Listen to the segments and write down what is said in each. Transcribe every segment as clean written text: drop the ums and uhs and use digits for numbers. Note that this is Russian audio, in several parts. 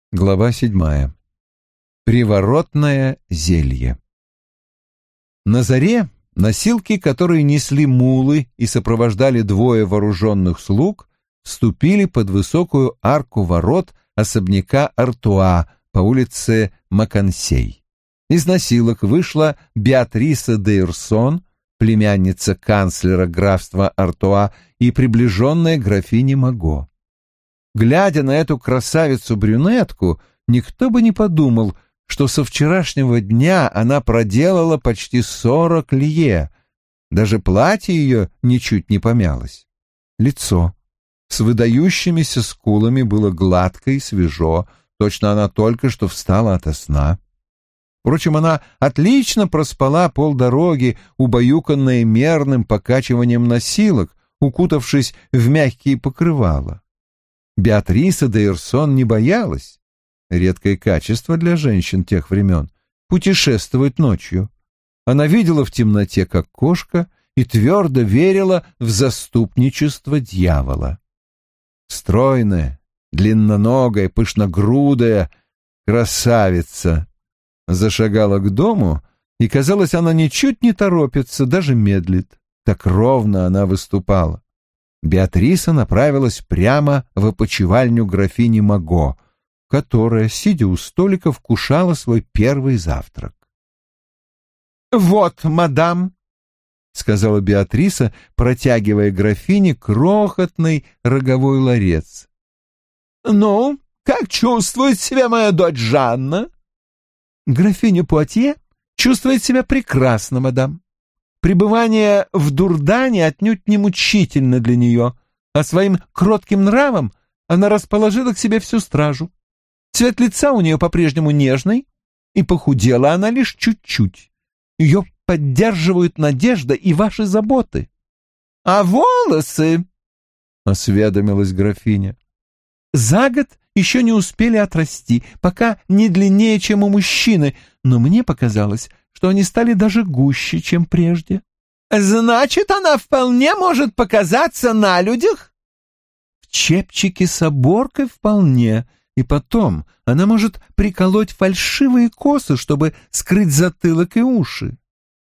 Глава 7. Приворотное зелье. На заре носилки, которые несли мулы и сопровождали двое вооруженных слуг, вступили под высокую арку ворот особняка Артуа по улице Макансей. Из носилок вышла Беатриса де Ирсон, племянница канцлера графства Артуа и приближенная графиня Маго. Глядя на эту красавицу-брюнетку, никто бы не подумал, что со вчерашнего дня она проделала почти 40 лье. Даже платье ее ничуть не помялось. Лицо с выдающимися скулами было гладко и свежо, точно она только что встала ото сна. Впрочем, она отлично проспала полдороги, убаюканная мерным покачиванием носилок, укутавшись в мягкие покрывала. Беатриса де Ирсон не боялась, редкое качество для женщин тех времен, путешествовать ночью. Она видела в темноте, как кошка, и твердо верила в заступничество дьявола. Стройная, длинноногая, пышногрудая красавица зашагала к дому, и, казалось, она ничуть не торопится, даже медлит. Так ровно она выступала. Беатриса направилась прямо в опочивальню графини Маго, которая, сидя у столика, вкушала свой первый завтрак. «Вот, мадам», — сказала Беатриса, протягивая графине крохотный роговой ларец. «Ну, как чувствует себя моя дочь Жанна?» «Графиня Пуатье чувствует себя прекрасно, мадам. Пребывание в Дурдане отнюдь не мучительно для нее, а своим кротким нравом она расположила к себе всю стражу. Цвет лица у нее по-прежнему нежный, и похудела она лишь чуть-чуть. Ее поддерживают надежда и ваши заботы». «А волосы?» — осведомилась графиня. «За год еще не успели отрасти, пока не длиннее, чем у мужчины, но мне показалось, что они стали даже гуще, чем прежде». «Значит, она вполне может показаться на людях?» «В чепчике с оборкой вполне, и потом она может приколоть фальшивые косы, чтобы скрыть затылок и уши».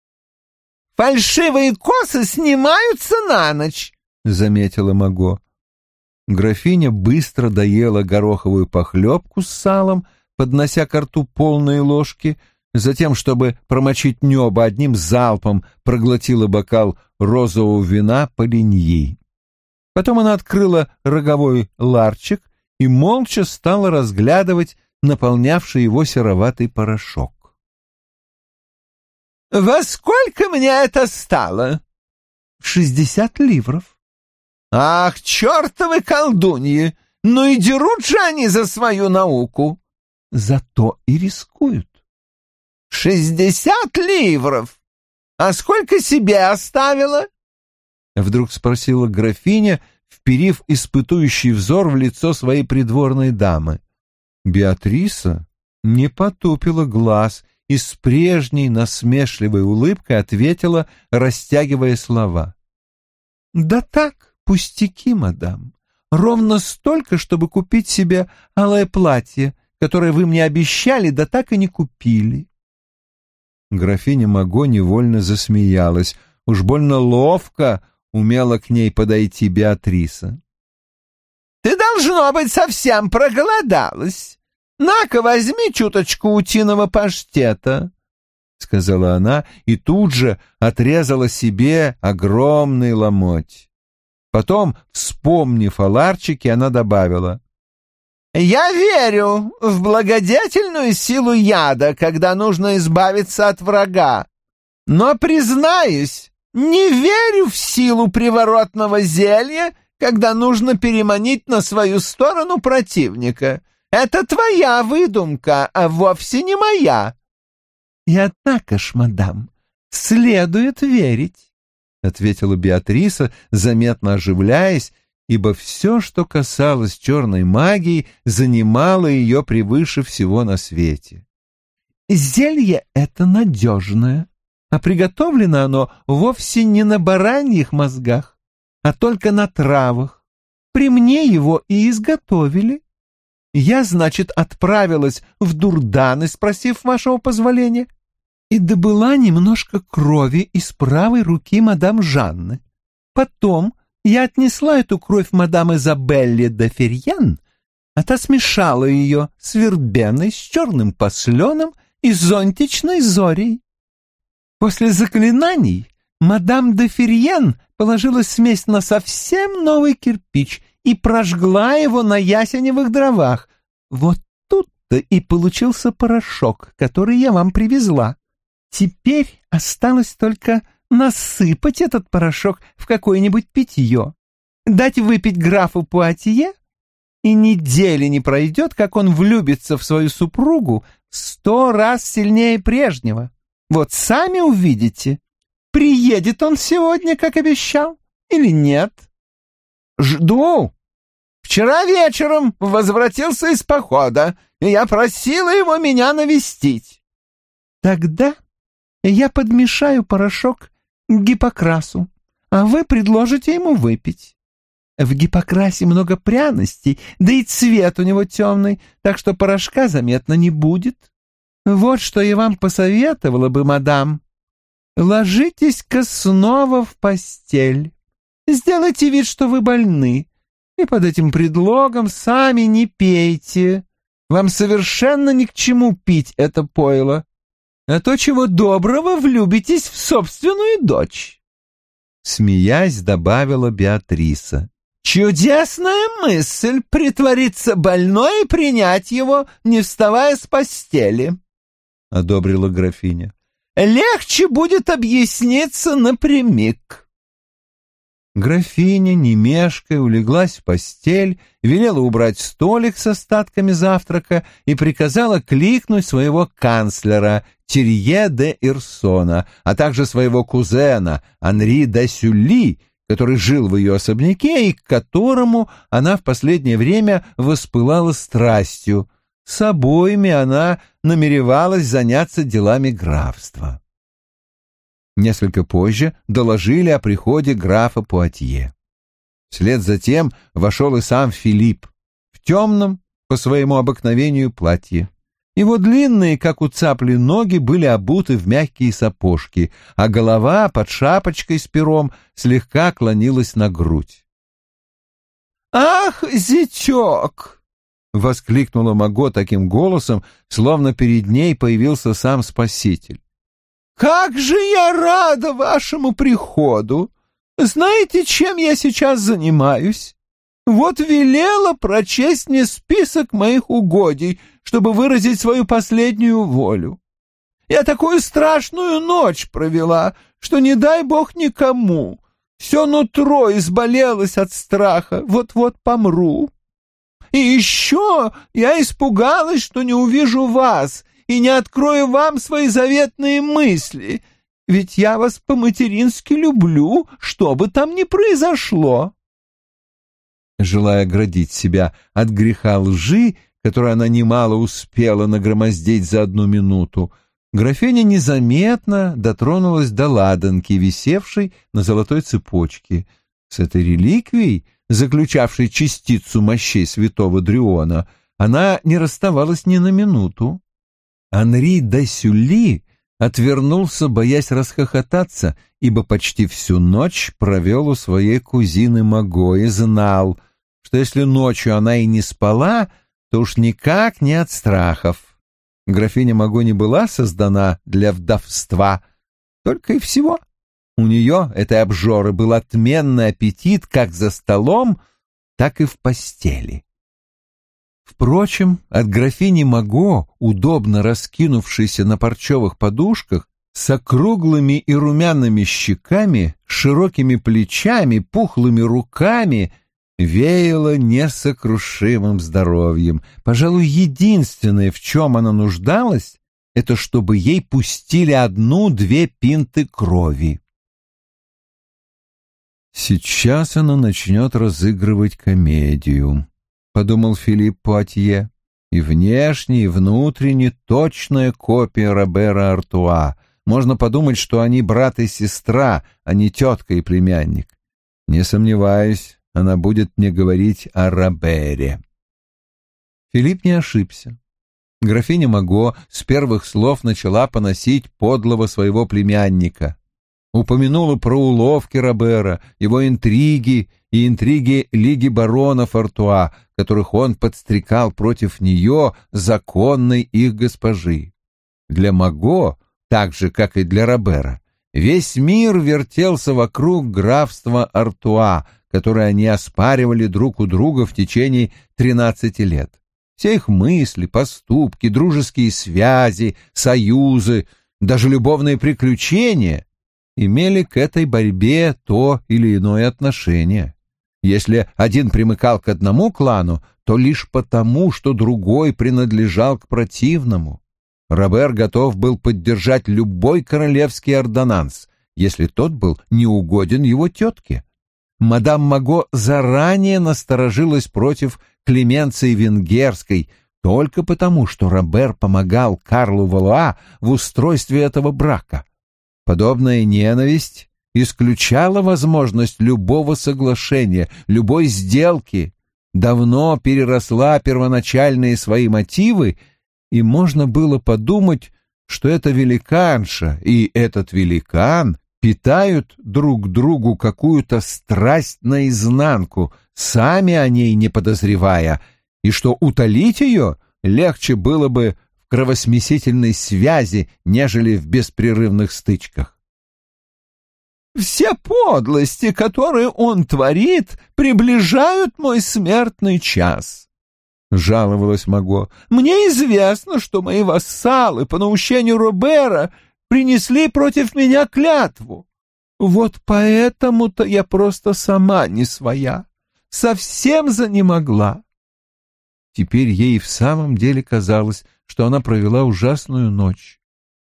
«Фальшивые косы снимаются на ночь», — заметила Маго. Графиня быстро доела гороховую похлебку с салом, поднося ко рту полные ложки. Затем, чтобы промочить небо, одним залпом проглотила бокал розового вина Полиньи. Потом она открыла роговой ларчик и молча стала разглядывать наполнявший его сероватый порошок. «Во сколько мне это стало?» «60 ливров». «Ах, чертовы колдуньи! Ну и дерут же они за свою науку!» «Зато и рискуют». 60 ливров! А сколько себе оставила?» Вдруг спросила графиня, вперив испытующий взор в лицо своей придворной дамы. Беатриса не потупила глаз и с прежней насмешливой улыбкой ответила, растягивая слова. «Да так, пустяки, мадам. Ровно столько, чтобы купить себе алое платье, которое вы мне обещали, да так и не купили». Графиня Маго невольно засмеялась. Уж больно ловко умела к ней подойти Беатриса. «Ты, должно быть, совсем проголодалась. На-ка, возьми чуточку утиного паштета», — сказала она и тут же отрезала себе огромный ломоть. Потом, вспомнив о ларчике, она добавила: «Я верю в благодетельную силу яда, когда нужно избавиться от врага. Но, признаюсь, не верю в силу приворотного зелья, когда нужно переманить на свою сторону противника. Это твоя выдумка, а вовсе не моя». «И однако ж, мадам, следует верить», — ответила Беатриса, заметно оживляясь, ибо все, что касалось черной магии, занимало ее превыше всего на свете. «Зелье это надежное, а приготовлено оно вовсе не на бараньих мозгах, а только на травах. При мне его и изготовили. я, значит, отправилась в Дурданы, спросив вашего позволения, и добыла немножко крови из правой руки мадам Жанны. Потом я отнесла эту кровь мадам Изабелле де Ферьян, а та смешала ее с вербеной, с черным посленом и зонтичной зорей. После заклинаний мадам де Ферьян положила смесь на совсем новый кирпич и прожгла его на ясеневых дровах. Вот тут-то и получился порошок, который я вам привезла. Теперь осталось только насыпать этот порошок в какое-нибудь питье, дать выпить графу Пуатье, и недели не пройдет, как он влюбится в свою супругу 100 раз сильнее прежнего. Вот сами увидите, приедет он сегодня, как обещал, или нет. Жду. Вчера вечером возвратился из похода, и я просила его меня навестить. Тогда я подмешаю порошок к гипокрасу, а вы предложите ему выпить. В гипокрасе много пряностей, да и цвет у него темный, так что порошка заметно не будет. Вот что я вам посоветовала бы, мадам. Ложитесь-ка снова в постель. Сделайте вид, что вы больны, и под этим предлогом сами не пейте. Вам совершенно ни к чему пить это пойло, а то чего доброго влюбитесь в собственную дочь. Смеясь, добавила Беатриса. Чудесная мысль — притвориться больной и принять его, не вставая с постели, — одобрила графиня. Легче будет объясниться напрямик. Графиня, не мешкая, улеглась в постель, велела убрать столик с остатками завтрака и приказала кликнуть своего канцлера Тирье де Ирсона, а также своего кузена Анри де Сюлли, который жил в ее особняке и к которому она в последнее время воспылала страстью. С обоими она намеревалась заняться делами графства. Несколько позже доложили о приходе графа Пуатье. Вслед за тем вошел и сам Филипп в темном, по своему обыкновению, платье. Его длинные, как у цапли, ноги были обуты в мягкие сапожки, а голова под шапочкой с пером слегка клонилась на грудь. «Ах, зятек!» — воскликнула Маго таким голосом, словно перед ней появился сам Спаситель. «Как же я рада вашему приходу! Знаете, чем я сейчас занимаюсь? Вот велела прочесть мне список моих угодий, чтобы выразить свою последнюю волю. Я такую страшную ночь провела, что не дай бог никому. Все нутро изболелось от страха, вот-вот помру. И еще я испугалась, что не увижу вас и не открою вам свои заветные мысли, ведь я вас по-матерински люблю, что бы там ни произошло». Желая оградить себя от греха лжи, которую она немало успела нагромоздить за 1 минуту, графиня незаметно дотронулась до ладанки, висевшей на золотой цепочке. С этой реликвией, заключавшей частицу мощей святого Дрюона, она не расставалась ни на минуту. Анри де Сюлли отвернулся, боясь расхохотаться, ибо почти всю ночь провел у своей кузины Маго и знал, что если ночью она и не спала, то уж никак не от страхов. Графиня Маго не была создана для вдовства, только и всего. У нее, этой обжоры, был отменный аппетит как за столом, так и в постели. Впрочем, от графини Маго, удобно раскинувшейся на парчевых подушках, с округлыми и румяными щеками, широкими плечами, пухлыми руками, веяло несокрушимым здоровьем. Пожалуй, единственное, в чем она нуждалась, это чтобы ей пустили 1-2 пинты крови. «Сейчас она начнет разыгрывать комедию», — подумал Филипп Пуатье, «и внешне, и внутренне точная копия Робера Артуа. Можно подумать, что они брат и сестра, а не тетка и племянник. Не сомневаюсь, она будет мне говорить о Робере». Филипп не ошибся. Графиня Маго с первых слов начала поносить подлого своего племянника. Упомянула про уловки Робера, его интриги и интриги Лиги баронов Артуа, которых он подстрекал против нее, законной их госпожи. Для Маго, так же, как и для Робера, весь мир вертелся вокруг графства Артуа, которое они оспаривали друг у друга в течение 13 лет. Все их мысли, поступки, дружеские связи, союзы, даже любовные приключения имели к этой борьбе то или иное отношение. Если один примыкал к одному клану, то лишь потому, что другой принадлежал к противному. Робер готов был поддержать любой королевский ордонанс, если тот был неугоден его тетке. Мадам Маго заранее насторожилась против Клеменции Венгерской только потому, что Робер помогал Карлу Валуа в устройстве этого брака. Подобная ненависть исключала возможность любого соглашения, любой сделки, давно переросла первоначальные свои мотивы, и можно было подумать, что эта великанша и этот великан питают друг другу какую-то страсть наизнанку, сами о ней не подозревая, и что утолить ее легче было бы в кровосмесительной связи, нежели в беспрерывных стычках. «Все подлости, которые он творит, приближают мой смертный час», — жаловалась Маго. «Мне известно, что мои вассалы по наущению Робера принесли против меня клятву. Вот поэтому-то я просто сама не своя, совсем занемогла». Теперь ей в самом деле казалось, что она провела ужасную ночь.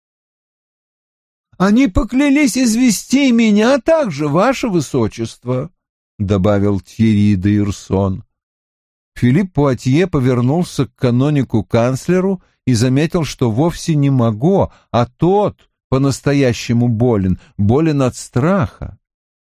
«Они поклялись извести меня также, ваше высочество», — добавил Тьерри де Ирсон. Филипп Пуатье повернулся к канонику-канцлеру и заметил, что вовсе не Маго, а тот по-настоящему болен от страха.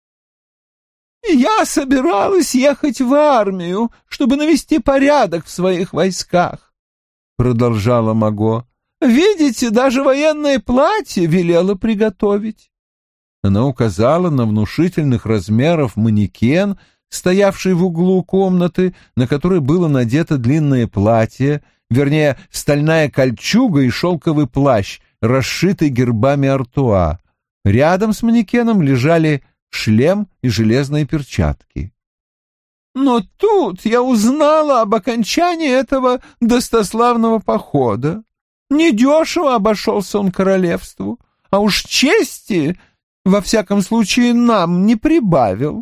«Я собиралась ехать в армию, чтобы навести порядок в своих войсках», — продолжала Маго. «Видите, даже военное платье велела приготовить». Она указала на внушительных размеров манекен, стоявший в углу комнаты, на который было надето длинное платье, вернее, стальная кольчуга и шелковый плащ, расшитый гербами Артуа. Рядом с манекеном лежали шлем и железные перчатки. «Но тут я узнала об окончании этого достославного похода. Недешево обошелся он королевству, а уж чести, во всяком случае, нам не прибавил.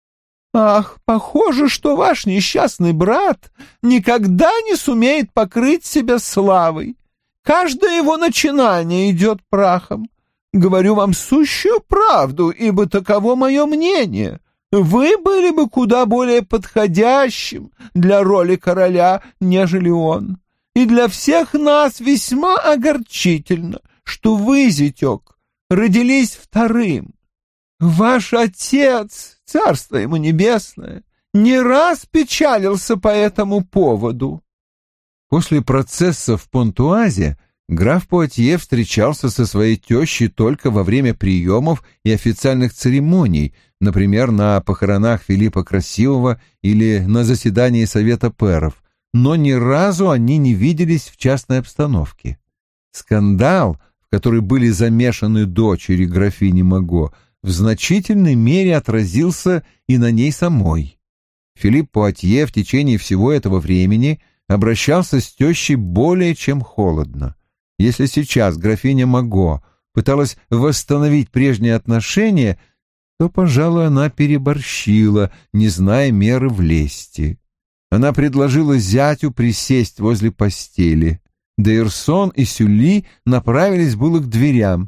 Ах, похоже, что ваш несчастный брат никогда не сумеет покрыть себя славой. Каждое его начинание идет прахом. Говорю вам сущую правду, ибо таково мое мнение. Вы были бы куда более подходящим для роли короля, нежели он. И для всех нас весьма огорчительно, что вы, зятек, родились вторым. Ваш отец, царство ему небесное, не раз печалился по этому поводу». После процесса в Понтуазе граф Пуатье встречался со своей тещей только во время приемов и официальных церемоний, например, на похоронах Филиппа Красивого или на заседании Совета пэров, но ни разу они не виделись в частной обстановке. Скандал, в который были замешаны дочери графини Маго, в значительной мере отразился и на ней самой. Филипп Пуатье в течение всего этого времени обращался с тещей более чем холодно. Если сейчас графиня Маго пыталась восстановить прежние отношения, то, пожалуй, она переборщила, не зная меры в лести. Она предложила зятю присесть возле постели. Де Ирсон и Сюлли направились было к дверям.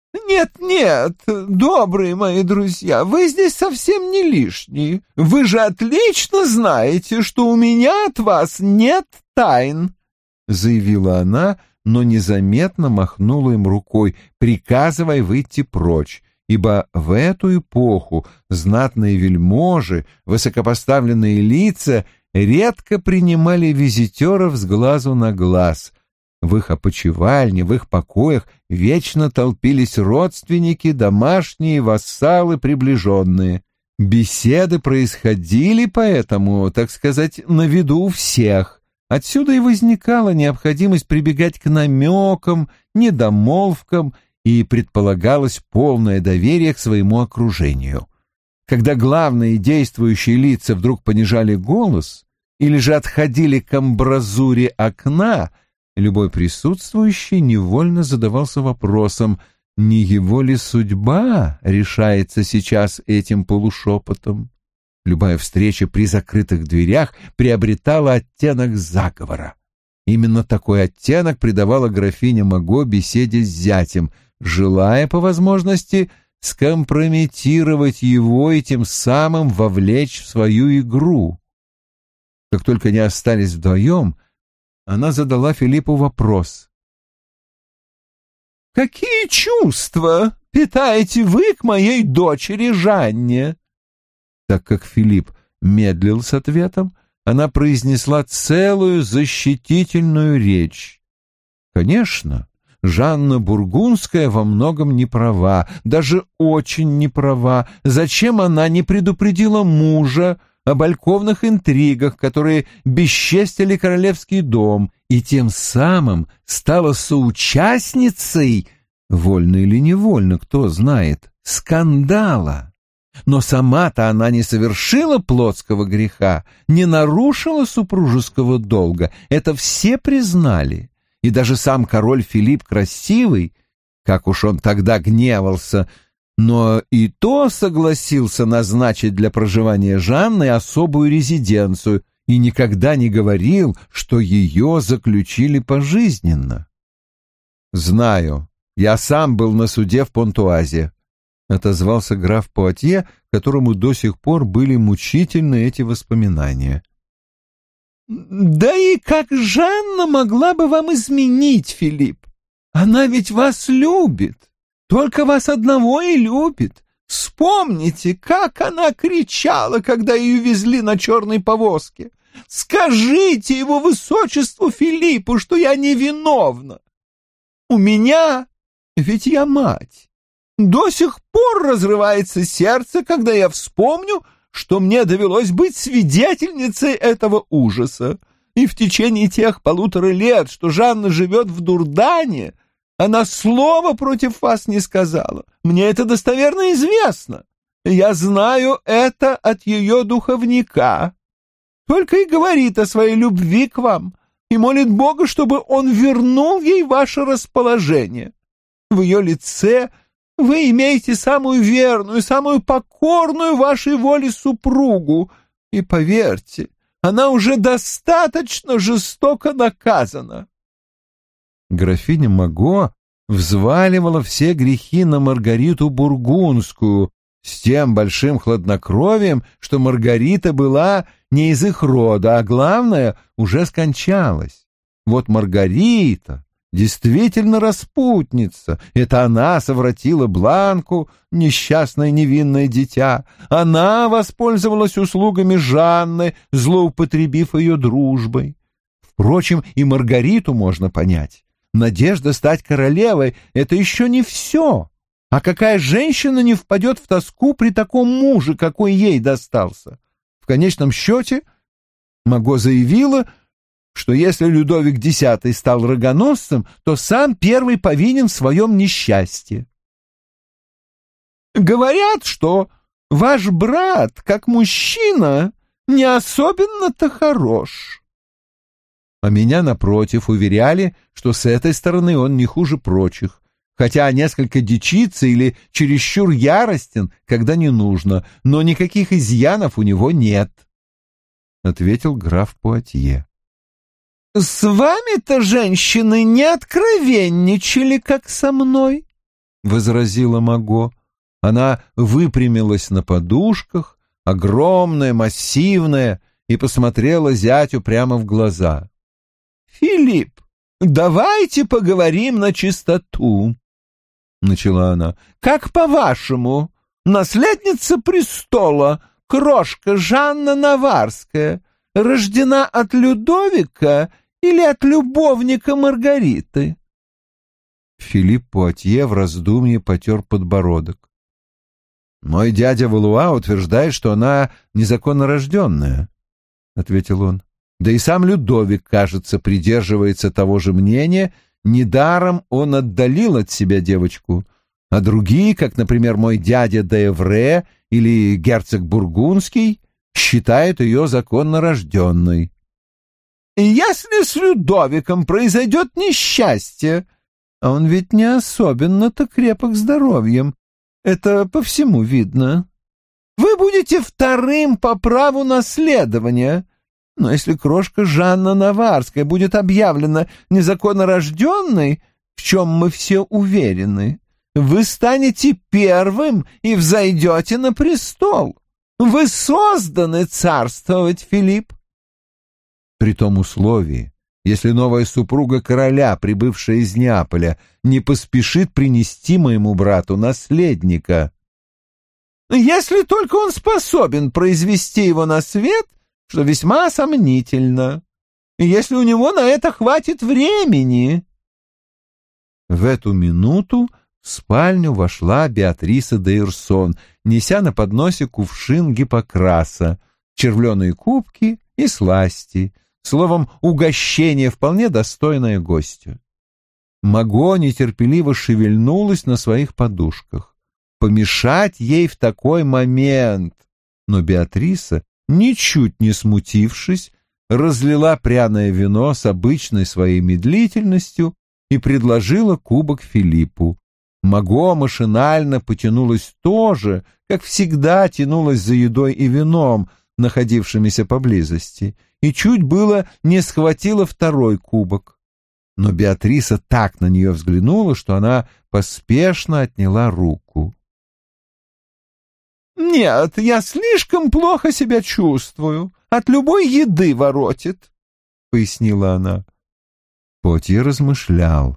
«Нет, добрые мои друзья, вы здесь совсем не лишние. Вы же отлично знаете, что у меня от вас нет тайн», — заявила она, но незаметно махнула им рукой, приказывая выйти прочь, ибо в эту эпоху знатные вельможи, высокопоставленные лица редко принимали визитеров с глазу на глаз. В их опочивальне, в их покоях вечно толпились родственники, домашние, вассалы, приближенные. Беседы происходили поэтому, так сказать, на виду у всех. Отсюда и возникала необходимость прибегать к намекам, недомолвкам, и предполагалось полное доверие к своему окружению. Когда главные действующие лица вдруг понижали голос или же отходили к амбразуре окна, любой присутствующий невольно задавался вопросом, не его ли судьба решается сейчас этим полушепотом. Любая встреча при закрытых дверях приобретала оттенок заговора. Именно такой оттенок придавала графиня Маго беседе с зятем, желая, по возможности, скомпрометировать его и тем самым вовлечь в свою игру. Как только они остались вдвоем, она задала Филиппу вопрос. «Какие чувства питаете вы к моей дочери Жанне?» Так как Филипп медлил с ответом, она произнесла целую защитительную речь. Конечно, Жанна Бургундская во многом не права, даже очень не права. Зачем она не предупредила мужа об альковных интригах, которые бесчестили королевский дом, и тем самым стала соучастницей, вольно или невольно, кто знает, скандала? Но сама-то она не совершила плотского греха, не нарушила супружеского долга, это все признали. И даже сам король Филипп Красивый, как уж он тогда гневался, но и то согласился назначить для проживания Жанны особую резиденцию и никогда не говорил, что ее заключили пожизненно. «Знаю, я сам был на суде в Понтуазе», — отозвался граф Пуатье, которому до сих пор были мучительны эти воспоминания. «Да и как Жанна могла бы вам изменить, Филипп? Она ведь вас любит, только вас одного и любит. Вспомните, как она кричала, когда ее везли на черной повозке. Скажите его высочеству Филиппу, что я невиновна. У меня, ведь я мать, до сих пор разрывается сердце, когда я вспомню, что мне довелось быть свидетельницей этого ужаса. И в течение тех 1,5 лет, что Жанна живет в Дурдане, она слова против вас не сказала. Мне это достоверно известно. Я знаю это от ее духовника. Только и говорит о своей любви к вам и молит Бога, чтобы он вернул ей ваше расположение. В ее лице вы имеете самую верную, самую покорную вашей воле супругу, и, поверьте, она уже достаточно жестоко наказана». Графиня Маго взваливала все грехи на Маргариту Бургундскую с тем большим хладнокровием, что Маргарита была не из их рода, а главное, уже скончалась. Вот Маргарита действительно распутница. Это она совратила Бланку, несчастное невинное дитя. Она воспользовалась услугами Жанны, злоупотребив ее дружбой. Впрочем, и Маргариту можно понять. Надежда стать королевой — это еще не все. А какая женщина не впадет в тоску при таком муже, какой ей достался? В конечном счете, Маго заявила, что если Людовик X стал рогоносцем, то сам первый повинен в своем несчастье. «Говорят, что ваш брат, как мужчина, не особенно-то хорош». А меня, напротив, уверяли, что с этой стороны он не хуже прочих, хотя несколько дичится или чересчур яростен, когда не нужно, но никаких изъянов у него нет, — ответил граф Пуатье. «С вами-то женщины не откровенничали, как со мной», — возразила Маго. Она выпрямилась на подушках, огромная, массивная, и посмотрела зятю прямо в глаза. «Филипп, давайте поговорим на чистоту», — начала она. «Как по-вашему, наследница престола, крошка Жанна Наварская, рождена от Людовика или от любовника Маргариты?» Филипп Пуатье в раздумье потер подбородок. «Мой дядя Валуа утверждает, что она незаконно рожденная», — ответил он. «Да и сам Людовик, кажется, придерживается того же мнения. Недаром он отдалил от себя девочку. А другие, как, например, мой дядя де Эвре или герцог Бургундский, считают ее законно рожденной». «И если с Людовиком произойдет несчастье, а он ведь не особенно-то крепок здоровьем, это по всему видно, вы будете вторым по праву наследования. Но если крошка Жанна Наварская будет объявлена незаконно рожденной, в чем мы все уверены, вы станете первым и взойдете на престол. Вы созданы царствовать, Филипп». При том условии, если новая супруга короля, прибывшая из Неаполя, не поспешит принести моему брату наследника. «Если только он способен произвести его на свет, что весьма сомнительно, и если у него на это хватит времени». В эту минуту в спальню вошла Беатриса де Ирсон, неся на подносе кувшин гиппокраса, червленые кубки и сласти, словом, угощение, вполне достойное гостю. Маго нетерпеливо шевельнулась на своих подушках. Помешать ей в такой момент. Но Беатриса, ничуть не смутившись, разлила пряное вино с обычной своей медлительностью и предложила кубок Филиппу. Маго машинально потянулась тоже, как всегда тянулась за едой и вином, находившимися поблизости, и чуть было не схватила второй кубок. Но Беатриса так на нее взглянула, что она поспешно отняла руку. «Нет, я слишком плохо себя чувствую. От любой еды воротит», — пояснила она. Пуатье размышлял.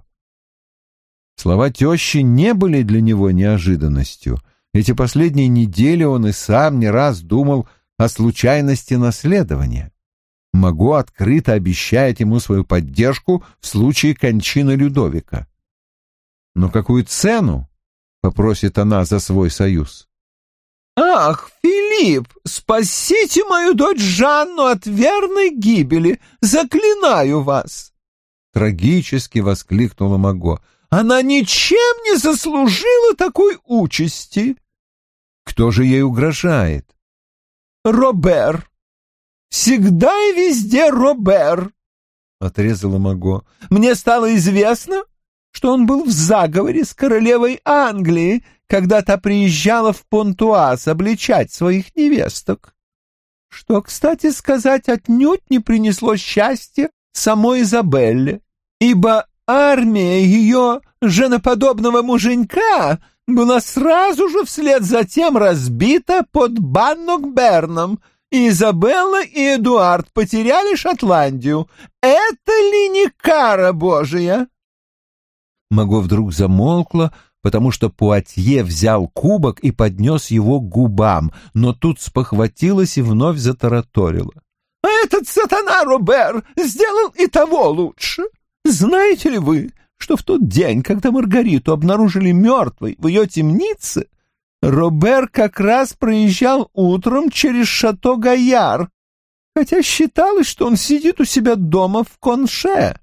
Слова тещи не были для него неожиданностью. Эти последние недели он и сам не раз думал о случайности наследования. Маго открыто обещает ему свою поддержку в случае кончины Людовика. Но какую цену попросит она за свой союз? «Ах, Филипп, спасите мою дочь Жанну от верной гибели, заклинаю вас!» Трагически воскликнула Маго. «Она ничем не заслужила такой участи!» «Кто же ей угрожает?» «Робер! Всегда и везде Робер!» — отрезала Маго. «Мне стало известно, что он был в заговоре с королевой Англии, когда та приезжала в Понтуаз обличать своих невесток. Что, кстати сказать, отнюдь не принесло счастья самой Изабелле, ибо армия ее женоподобного муженька была сразу же вслед за тем разбита под Баннокберном, и Изабелла и Эдуард потеряли Шотландию. Это ли не кара Божия?» Маго вдруг замолкла, потому что Пуатье взял кубок и поднес его к губам, но тут спохватилась и вновь затараторила. «А этот сатана Робер сделал и того лучше. Знаете ли вы, что в тот день, когда Маргариту обнаружили мертвой в ее темнице, Робер как раз проезжал утром через шато Гайяр, хотя считалось, что он сидит у себя дома в Конше?»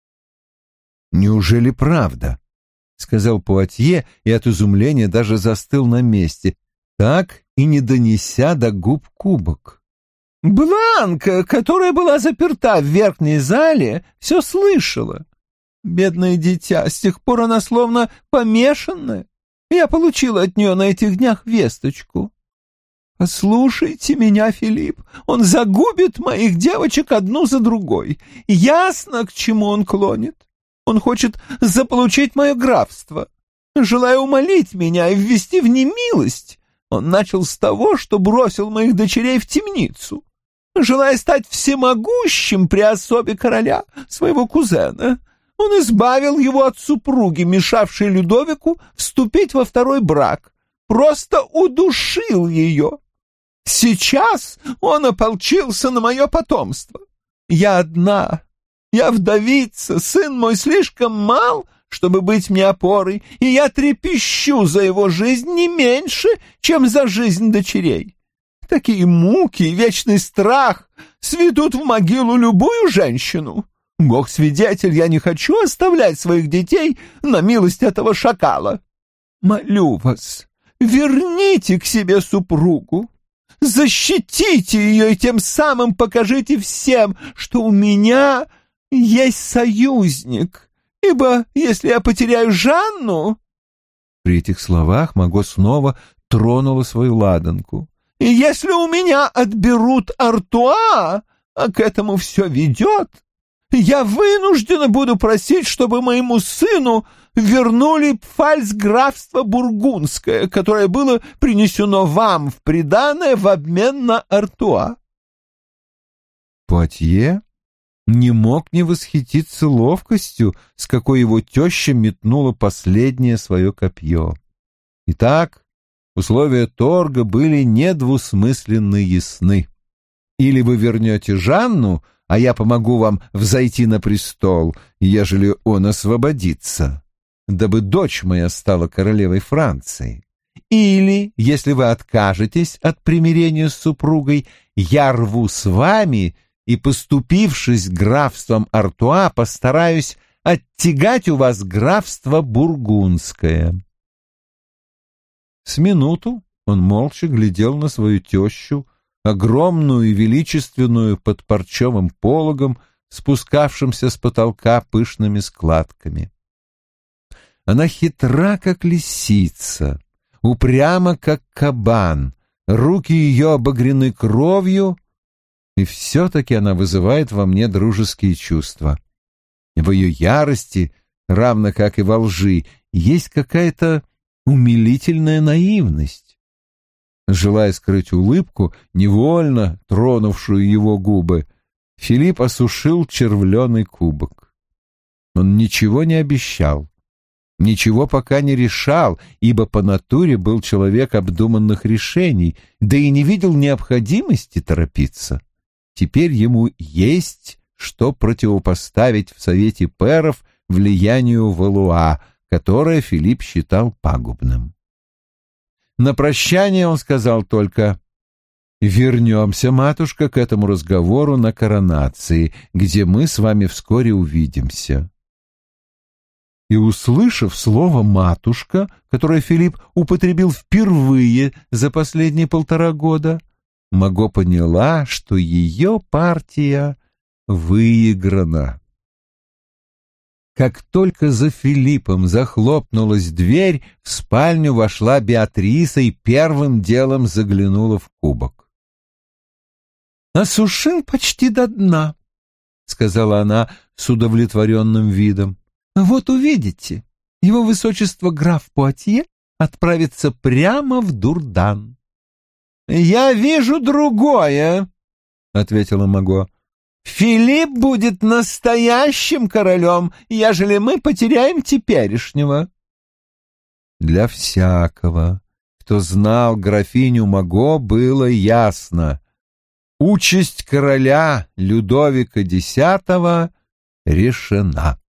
«Неужели правда?» — сказал Пуатье и от изумления даже застыл на месте, так и не донеся до губ кубок. «Бланка, которая была заперта в верхней зале, все слышала. Бедное дитя, с тех пор она словно помешанная. Я получила от нее на этих днях весточку. Послушайте меня, Филипп, он загубит моих девочек одну за другой. Ясно, к чему он клонит. Он хочет заполучить мое графство. Желая умолить меня и ввести в немилость, он начал с того, что бросил моих дочерей в темницу. Желая стать всемогущим при особе короля, своего кузена, он избавил его от супруги, мешавшей Людовику вступить во второй брак, просто удушил ее. Сейчас он ополчился на мое потомство. Я одна, я вдовица, сын мой слишком мал, чтобы быть мне опорой, и я трепещу за его жизнь не меньше, чем за жизнь дочерей. Такие муки и вечный страх сведут в могилу любую женщину. Бог свидетель, я не хочу оставлять своих детей на милость этого шакала. Молю вас, верните к себе супругу, защитите ее и тем самым покажите всем, что у меня есть союзник, ибо если я потеряю Жанну...» При этих словах Маго снова тронула свою ладанку. «И если у меня отберут Артуа, а к этому все ведет, я вынуждена буду просить, чтобы моему сыну вернули пфальцграфство Бургундское, которое было принесено вам в приданое в обмен на Артуа». Пуатье не мог не восхититься ловкостью, с какой его теща метнула последнее свое копье. Итак, условия торга были недвусмысленно ясны. Или вы вернете Жанну, а я помогу вам взойти на престол, ежели он освободится, дабы дочь моя стала королевой Франции. Или, если вы откажетесь от примирения с супругой, я рву с вами и, поступившись графством Артуа, постараюсь оттягать у вас графство Бургундское». С минуту он молча глядел на свою тещу, огромную и величественную под парчевым пологом, спускавшимся с потолка пышными складками. Она хитра, как лисица, упряма, как кабан, руки ее обогрены кровью, и все-таки она вызывает во мне дружеские чувства. В ее ярости, равно как и во лжи, есть какая-то умилительная наивность. Желая скрыть улыбку, невольно тронувшую его губы, Филипп осушил червленый кубок. Он ничего не обещал, ничего пока не решал, ибо по натуре был человек обдуманных решений, да и не видел необходимости торопиться. Теперь ему есть что противопоставить в Совете пэров влиянию Валуа, которое Филипп считал пагубным. На прощание он сказал только: «Вернемся, матушка, к этому разговору на коронации, где мы с вами вскоре увидимся». И, услышав слово «матушка», которое Филипп употребил впервые за последние 1,5 года, Маго поняла, что ее партия выиграна. Как только за Филиппом захлопнулась дверь, в спальню вошла Беатриса и первым делом заглянула в кубок. «Осушил почти до дна», — сказала она с удовлетворенным видом. «Вот увидите, его высочество граф Пуатье отправится прямо в Дурдан». «Я вижу другое», — ответила Маго. «Филипп будет настоящим королем, ежели мы потеряем теперешнего». Для всякого, кто знал графиню Маго, было ясно: участь короля Людовика X решена.